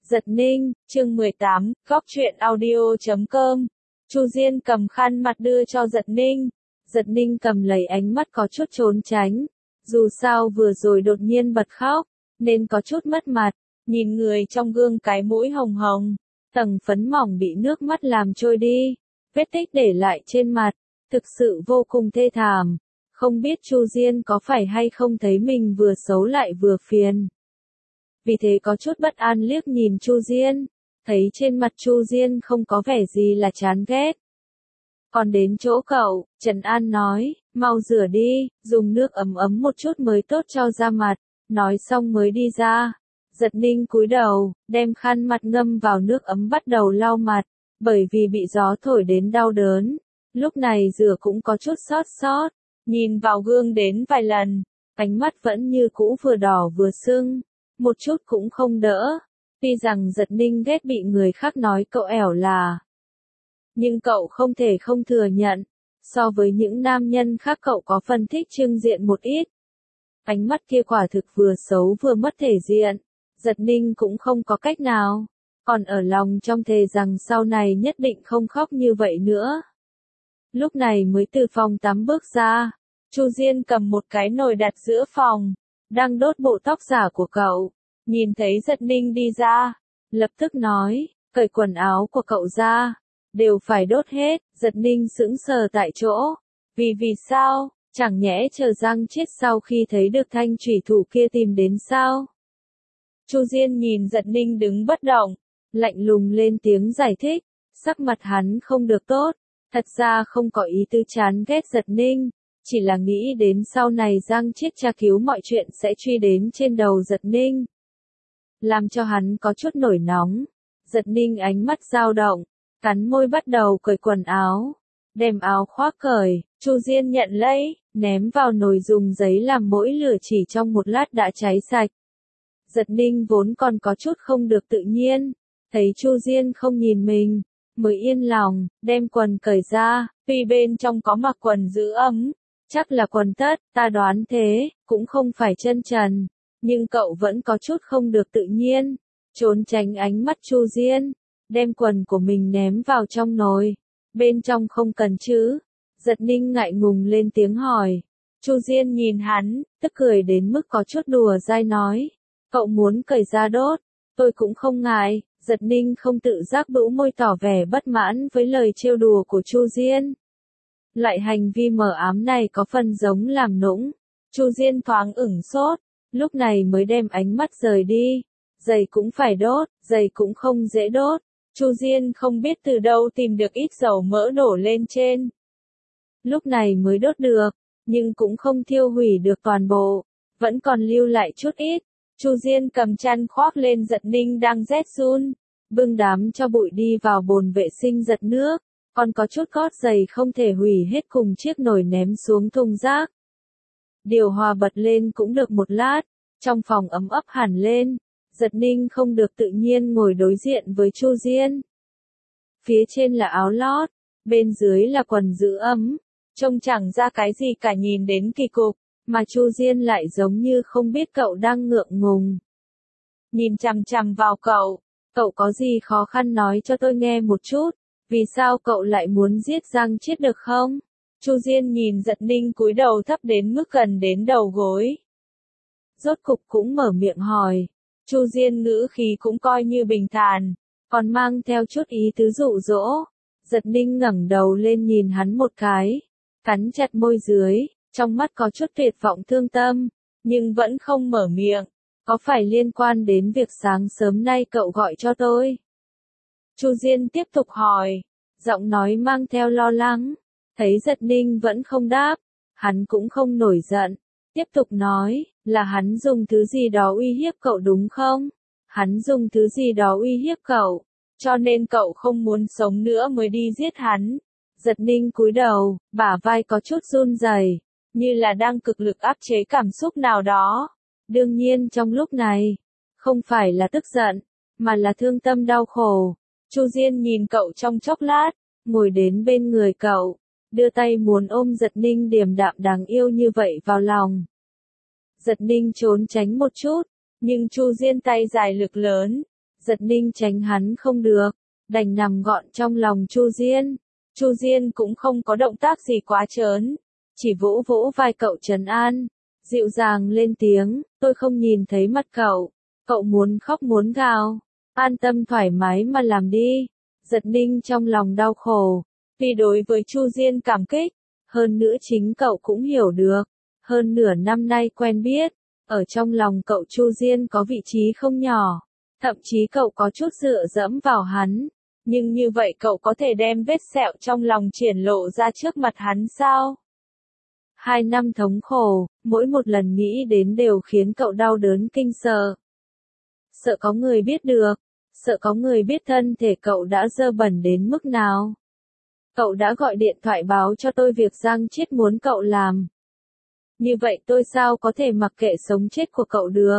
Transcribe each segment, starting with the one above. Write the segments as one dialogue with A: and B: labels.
A: Giật Ninh, chương 18, góc truyện audio.com. Chu Diên cầm khăn mặt đưa cho Giật Ninh. Giật Ninh cầm lấy, ánh mắt có chút trốn tránh. Dù sao vừa rồi đột nhiên bật khóc, nên có chút mất mặt. Nhìn người trong gương, cái mũi hồng hồng, tầng phấn mỏng bị nước mắt làm trôi đi, vết tích để lại trên mặt, thực sự vô cùng thê thảm. Không biết Chu Diên có phải hay không thấy mình vừa xấu lại vừa phiền. Vì thế có chút bất an liếc nhìn Chu Diên, thấy trên mặt Chu Diên không có vẻ gì là chán ghét. Còn đến chỗ cậu, Trần An nói, mau rửa đi, dùng nước ấm ấm một chút mới tốt cho da mặt, nói xong mới đi ra. Giật Ninh cúi đầu, đem khăn mặt ngâm vào nước ấm bắt đầu lau mặt, bởi vì bị gió thổi đến đau đớn. Lúc này rửa cũng có chút sót, nhìn vào gương đến vài lần, ánh mắt vẫn như cũ vừa đỏ vừa sưng, một chút cũng không đỡ. Tuy rằng Giật Ninh ghét bị người khác nói cậu ẻo là, nhưng cậu không thể không thừa nhận, so với những nam nhân khác cậu có phần thích trưng diện một ít. Ánh mắt kia quả thực vừa xấu vừa mất thể diện, Giật Ninh cũng không có cách nào, còn ở lòng trong thề rằng sau này nhất định không khóc như vậy nữa. Lúc này mới từ phòng tắm bước ra, Chu Diên cầm một cái nồi đặt giữa phòng, đang đốt bộ tóc giả của cậu. Nhìn thấy Giật Ninh đi ra, lập tức nói, cởi quần áo của cậu ra, đều phải đốt hết. Giật Ninh sững sờ tại chỗ, vì sao, chẳng nhẽ chờ Giang chết sau khi thấy được thanh chủy thủ kia tìm đến sao? Chu Diên nhìn Giật Ninh đứng bất động, lạnh lùng lên tiếng giải thích, sắc mặt hắn không được tốt, thật ra không có ý tư chán ghét Giật Ninh, chỉ là nghĩ đến sau này Giang chết tra cứu mọi chuyện sẽ truy đến trên đầu Giật Ninh, làm cho hắn có chút nổi nóng. Giật Ninh ánh mắt dao động, cắn môi bắt đầu cởi quần áo, đem áo khoác cởi. Chu Diên nhận lấy, ném vào nồi dùng giấy làm mỗi lửa chỉ trong một lát đã cháy sạch. Giật Ninh vốn còn có chút không được tự nhiên, thấy Chu Diên không nhìn mình, mới yên lòng, đem quần cởi ra, tuy bên trong có mặc quần giữ ấm, chắc là quần tất, ta đoán thế, cũng không phải chân trần, nhưng cậu vẫn có chút không được tự nhiên, trốn tránh ánh mắt Chu Diên, đem quần của mình ném vào trong nồi, bên trong không cần chứ. Giật Ninh ngại ngùng lên tiếng hỏi. Chu Diên nhìn hắn, tức cười đến mức có chút đùa dai nói, cậu muốn cởi ra đốt, tôi cũng không ngại. Giật Ninh không tự giác bĩu môi tỏ vẻ bất mãn với lời trêu đùa của Chu Diên. Loại hành vi mờ ám này có phần giống làm nũng. Chu Diên thoáng ửng sốt, lúc này mới đem ánh mắt rời đi. Giày cũng phải đốt, giày cũng không dễ đốt. Chu Diên không biết từ đâu tìm được ít dầu mỡ đổ lên trên. Lúc này mới đốt được, nhưng cũng không thiêu hủy được toàn bộ, vẫn còn lưu lại chút ít. Chu Diên cầm chăn khoác lên Giật Ninh đang rét run, bưng đám cho bụi đi vào bồn vệ sinh giật nước, còn có chút gót giày không thể hủy hết cùng chiếc nồi ném xuống thùng rác. Điều hòa bật lên cũng được một lát, trong phòng ấm ấp hẳn lên. Giật Ninh không được tự nhiên ngồi đối diện với Chu Diên. Phía trên là áo lót, bên dưới là quần giữ ấm, trông chẳng ra cái gì cả, nhìn đến kỳ cục, mà Chu Diên lại giống như không biết cậu đang ngượng ngùng. Nhìn chằm chằm vào cậu có gì khó khăn nói cho tôi nghe một chút, vì sao cậu lại muốn giết Giang chết được không? Chu Diên nhìn Giật Ninh cúi đầu thấp đến mức gần đến đầu gối. Rốt cục cũng mở miệng hỏi. Chu Diên ngữ khí cũng coi như bình thản, còn mang theo chút ý tứ dụ dỗ. Giật Ninh ngẩng đầu lên nhìn hắn một cái, cắn chặt môi dưới, trong mắt có chút tuyệt vọng thương tâm, nhưng vẫn không mở miệng. Có phải liên quan đến việc sáng sớm nay cậu gọi cho tôi? Chu Diên tiếp tục hỏi, giọng nói mang theo lo lắng. Thấy Giật Ninh vẫn không đáp, hắn cũng không nổi giận, tiếp tục nói, là hắn dùng thứ gì đó uy hiếp cậu đúng không? Hắn dùng thứ gì đó uy hiếp cậu, cho nên cậu không muốn sống nữa mới đi giết hắn. Giật Ninh cúi đầu, bả vai có chút run rẩy, như là đang cực lực áp chế cảm xúc nào đó. Đương nhiên trong lúc này, không phải là tức giận, mà là thương tâm đau khổ. Chu Diên nhìn cậu trong chốc lát, ngồi đến bên người cậu, đưa tay muốn ôm Giật Ninh điềm đạm đáng yêu như vậy vào lòng. Giật Ninh trốn tránh một chút, nhưng Chu Diên tay dài lực lớn, Giật Ninh tránh hắn không được, đành nằm gọn trong lòng Chu Diên. Chu Diên cũng không có động tác gì quá trớn, chỉ vỗ vỗ vai cậu trấn an, dịu dàng lên tiếng, tôi không nhìn thấy mặt cậu, cậu muốn khóc muốn gào, an tâm thoải mái mà làm đi. Giật Ninh trong lòng đau khổ, vì đối với Chu Diên cảm kích, hơn nữa chính cậu cũng hiểu được, hơn nửa năm nay quen biết, ở trong lòng cậu Chu Diên có vị trí không nhỏ, thậm chí cậu có chút dựa dẫm vào hắn, nhưng như vậy cậu có thể đem vết sẹo trong lòng triển lộ ra trước mặt hắn sao? 2 năm thống khổ, mỗi một lần nghĩ đến đều khiến cậu đau đớn kinh sợ. Sợ có người biết được, sợ có người biết thân thể cậu đã dơ bẩn đến mức nào. Cậu đã gọi điện thoại báo cho tôi việc Giang Chiết muốn cậu làm. Như vậy tôi sao có thể mặc kệ sống chết của cậu được?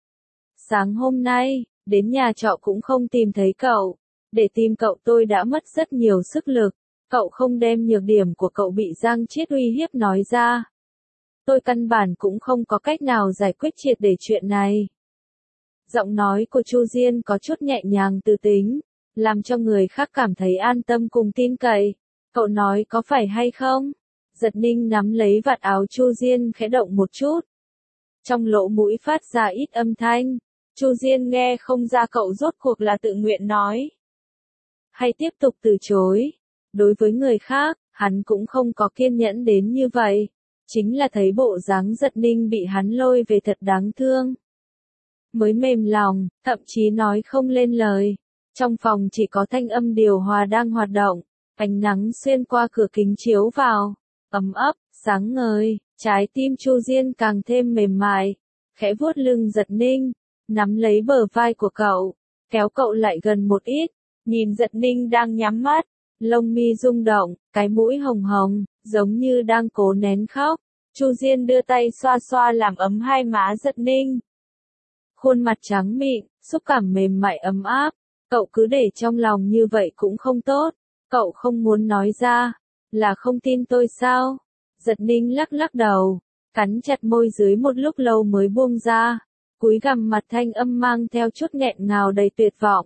A: Sáng hôm nay, đến nhà trọ cũng không tìm thấy cậu. Để tìm cậu tôi đã mất rất nhiều sức lực. Cậu không đem nhược điểm của cậu bị Giang Chiết uy hiếp nói ra. Tôi căn bản cũng không có cách nào giải quyết triệt để chuyện này. Giọng nói của Chu Diên có chút nhẹ nhàng từ tính, làm cho người khác cảm thấy an tâm cùng tin cậy. Cậu nói có phải hay không? Giật Ninh nắm lấy vạt áo Chu Diên khẽ động một chút. Trong lỗ mũi phát ra ít âm thanh. Chu Diên nghe không ra cậu rốt cuộc là tự nguyện nói hay tiếp tục từ chối. Đối với người khác, hắn cũng không có kiên nhẫn đến như vậy. Chính là thấy bộ dáng Giật Ninh bị hắn lôi về thật đáng thương. Mới mềm lòng, thậm chí nói không lên lời. Trong phòng chỉ có thanh âm điều hòa đang hoạt động. Ánh nắng xuyên qua cửa kính chiếu vào. Ấm ấp, sáng ngời, trái tim Chu Diên càng thêm mềm mại. Khẽ vuốt lưng Giật Ninh, nắm lấy bờ vai của cậu, kéo cậu lại gần một ít. Nhìn Giật Ninh đang nhắm mắt, lông mi rung động, cái mũi hồng hồng, giống như đang cố nén khóc. Chu Diên đưa tay xoa xoa làm ấm hai má Giật Ninh. Khuôn mặt trắng mịn, xúc cảm mềm mại ấm áp. Cậu cứ để trong lòng như vậy cũng không tốt. Cậu không muốn nói ra, là không tin tôi sao? Giật Ninh lắc lắc đầu, cắn chặt môi dưới một lúc lâu mới buông ra. Cúi gằm mặt thanh âm mang theo chút nghẹn ngào đầy tuyệt vọng.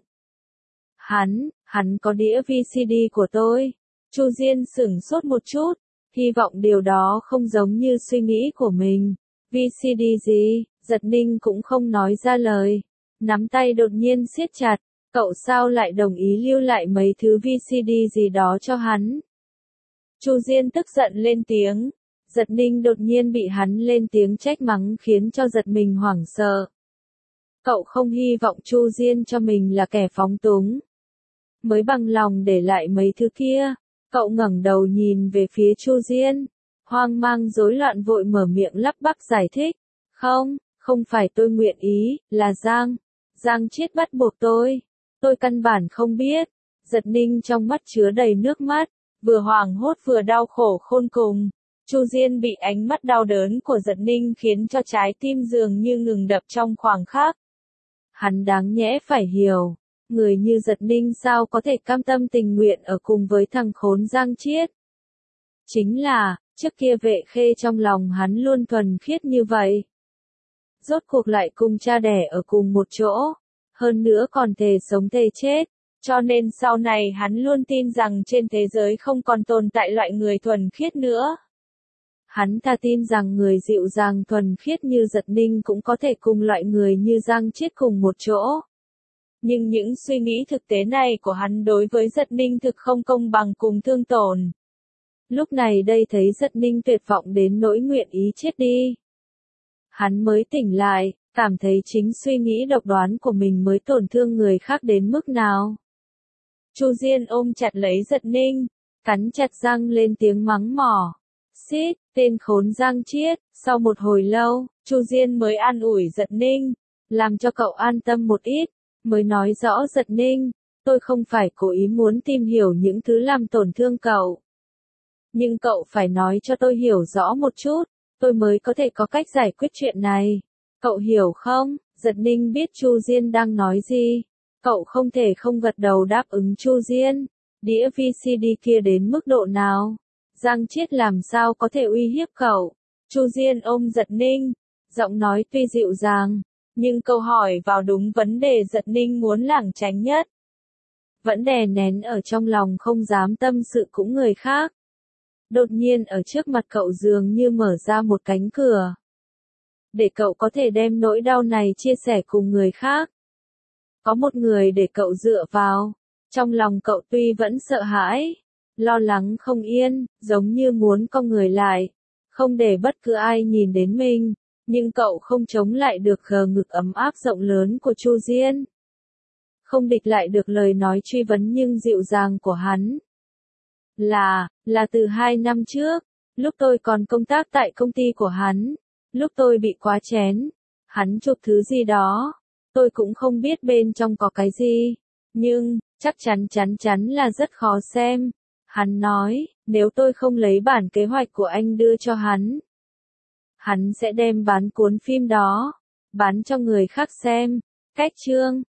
A: Hắn có đĩa VCD của tôi. Chu Diên sửng sốt một chút, hy vọng điều đó không giống như suy nghĩ của mình. VCD gì? Giật Ninh cũng không nói ra lời. Nắm tay đột nhiên siết chặt, cậu sao lại đồng ý lưu lại mấy thứ VCD gì đó cho hắn? Chu Diên tức giận lên tiếng. Giật Ninh đột nhiên bị hắn lên tiếng trách mắng khiến cho giật mình hoảng sợ. Cậu không hy vọng Chu Diên cho mình là kẻ phóng túng. Mới bằng lòng để lại mấy thứ kia. Cậu ngẩng đầu nhìn về phía Chu Diên. Hoang mang rối loạn vội mở miệng lắp bắp giải thích. Không phải tôi nguyện ý, là Giang Chiết bắt buộc tôi. Tôi căn bản không biết. Giật Ninh trong mắt chứa đầy nước mắt, vừa hoảng hốt vừa đau khổ khôn cùng. Chu Diên bị ánh mắt đau đớn của Giật Ninh khiến cho trái tim dường như ngừng đập trong khoảng khắc. Hắn đáng nhẽ phải hiểu, người như Giật Ninh sao có thể cam tâm tình nguyện ở cùng với thằng khốn Giang Chiết. Chính là, trước kia Vệ Khê trong lòng hắn luôn thuần khiết như vậy. Rốt cuộc lại cùng cha đẻ ở cùng một chỗ, hơn nữa còn thề sống thề chết, cho nên sau này hắn luôn tin rằng trên thế giới không còn tồn tại loại người thuần khiết nữa. Hắn thà tin rằng người dịu dàng thuần khiết như Giật Ninh cũng có thể cùng loại người như Giang Chiết cùng một chỗ. Nhưng những suy nghĩ thực tế này của hắn đối với Giật Ninh thực không công bằng cùng thương tổn. Lúc này đây thấy Giật Ninh tuyệt vọng đến nỗi nguyện ý chết đi. Hắn mới tỉnh lại, cảm thấy chính suy nghĩ độc đoán của mình mới tổn thương người khác đến mức nào. Chu Diên ôm chặt lấy Giật Ninh, cắn chặt răng lên tiếng mắng mỏ. Xít, tên khốn Giang Chiết. Sau một hồi lâu, Chu Diên mới an ủi Giật Ninh, làm cho cậu an tâm một ít, mới nói rõ Giật Ninh, tôi không phải cố ý muốn tìm hiểu những thứ làm tổn thương cậu. Nhưng cậu phải nói cho tôi hiểu rõ một chút, tôi mới có thể có cách giải quyết chuyện này. Cậu hiểu không? Giật Ninh biết Chu Diên đang nói gì. Cậu không thể không gật đầu đáp ứng Chu Diên. Đĩa VCD kia đến mức độ nào? Giang Chiết làm sao có thể uy hiếp cậu? Chu Diên ôm Giật Ninh, giọng nói tuy dịu dàng, Nhưng câu hỏi vào đúng vấn đề Giật Ninh muốn lảng tránh nhất. Vẫn đè nén ở trong lòng không dám tâm sự cũng người khác. Đột nhiên ở trước mặt cậu dường như mở ra một cánh cửa. Để cậu có thể đem nỗi đau này chia sẻ cùng người khác. Có một người để cậu dựa vào. Trong lòng cậu tuy vẫn sợ hãi, lo lắng không yên, giống như muốn co người lại, không để bất cứ ai nhìn đến mình, nhưng cậu không chống lại được khờ ngực ấm áp rộng lớn của Chu Diên. Không địch lại được lời nói truy vấn nhưng dịu dàng của hắn. Là từ 2 năm trước, lúc tôi còn công tác tại công ty của hắn, lúc tôi bị quá chén, hắn chụp thứ gì đó, tôi cũng không biết bên trong có cái gì, nhưng, chắc chắn là rất khó xem. Hắn nói, nếu tôi không lấy bản kế hoạch của anh đưa cho hắn sẽ đem bán cuốn phim đó, bán cho người khác xem. Cách chương